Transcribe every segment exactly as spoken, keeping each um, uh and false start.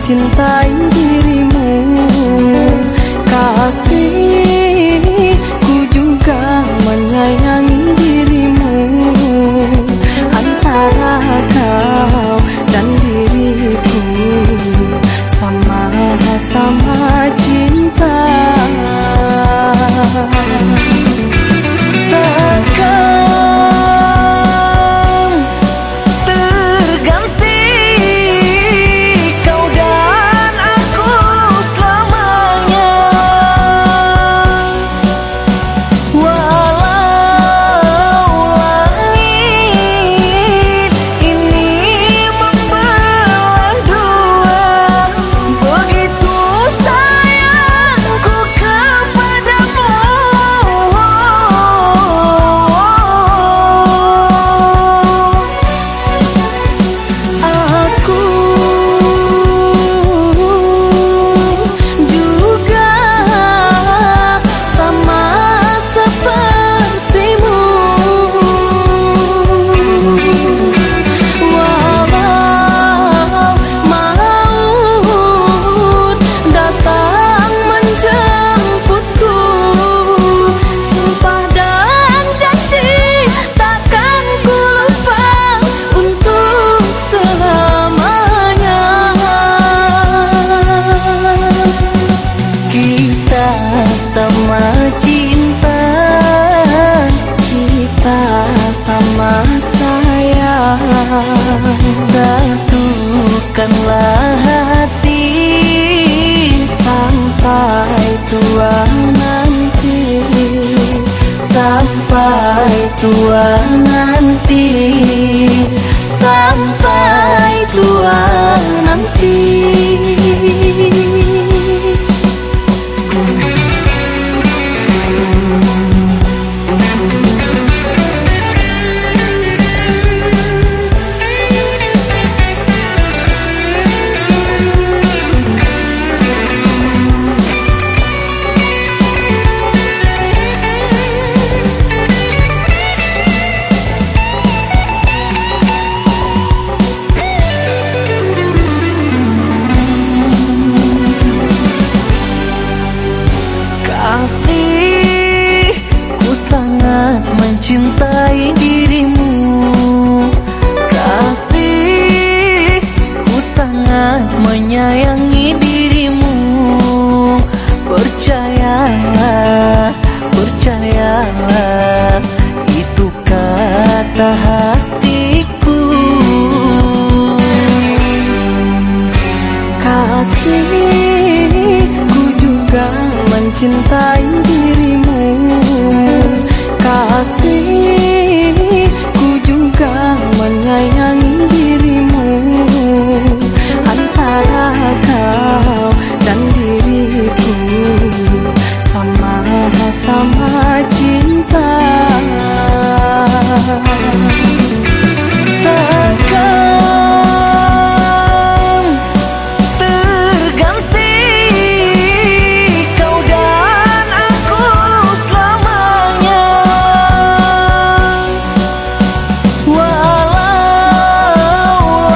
mencintai dirimu. Kasih, ku juga menyayangi dirimu. Antara kau dan diriku sama-sama cinta. Takkan terganti kau dan aku selamanya. Walau langit ini membelah dua, begitu sayangku kepadamu. Aku juga sama sepertimu. Walau maut datang menjemputku, sumpah dan janji takkan ku lupa untuk selamanya. Kita sama cinta, kita sama sayang. Satukanlah hati sampai tua nanti, sampai tua nanti, sampai tua nanti. Kasih, ku sangat mencintai dirimu. Kasih, ku sangat menyayangi dirimu. Percayalah, percayalah, itu kata hatiku. Kasih, ku juga mencintai dirimu. Kasih, ku juga menyayangi dirimu. Antara kau dan diriku sama-sama cinta. Takkan terganti kau dan aku selamanya. Walau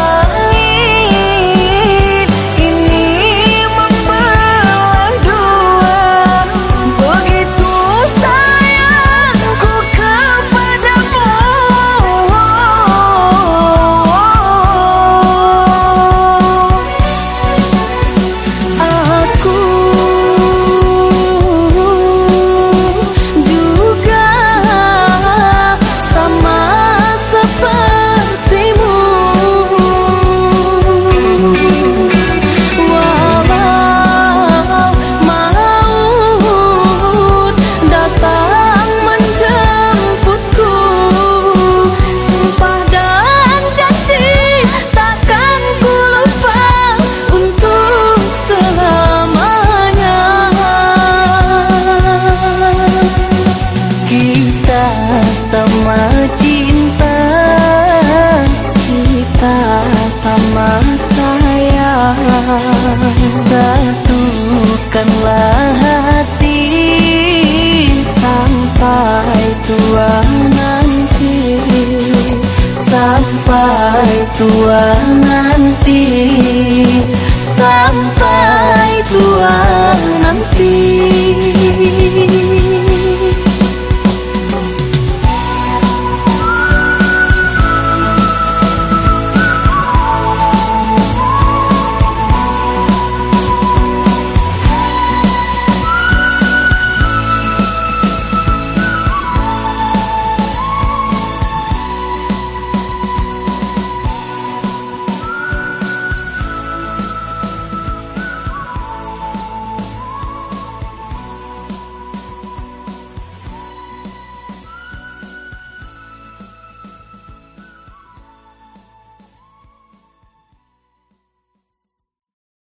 langit ini membelah dua, begitu sayangku kepadamu. Aku juga sama sepertimu. Walau maut datang menjemputku, sumpah dan janji takkan ku lupa untuk selamanya. Kita sama cinta, kita sama sayang. Satukanlah hati sampai tua nanti, sampai tua nanti. sampai tua nanti.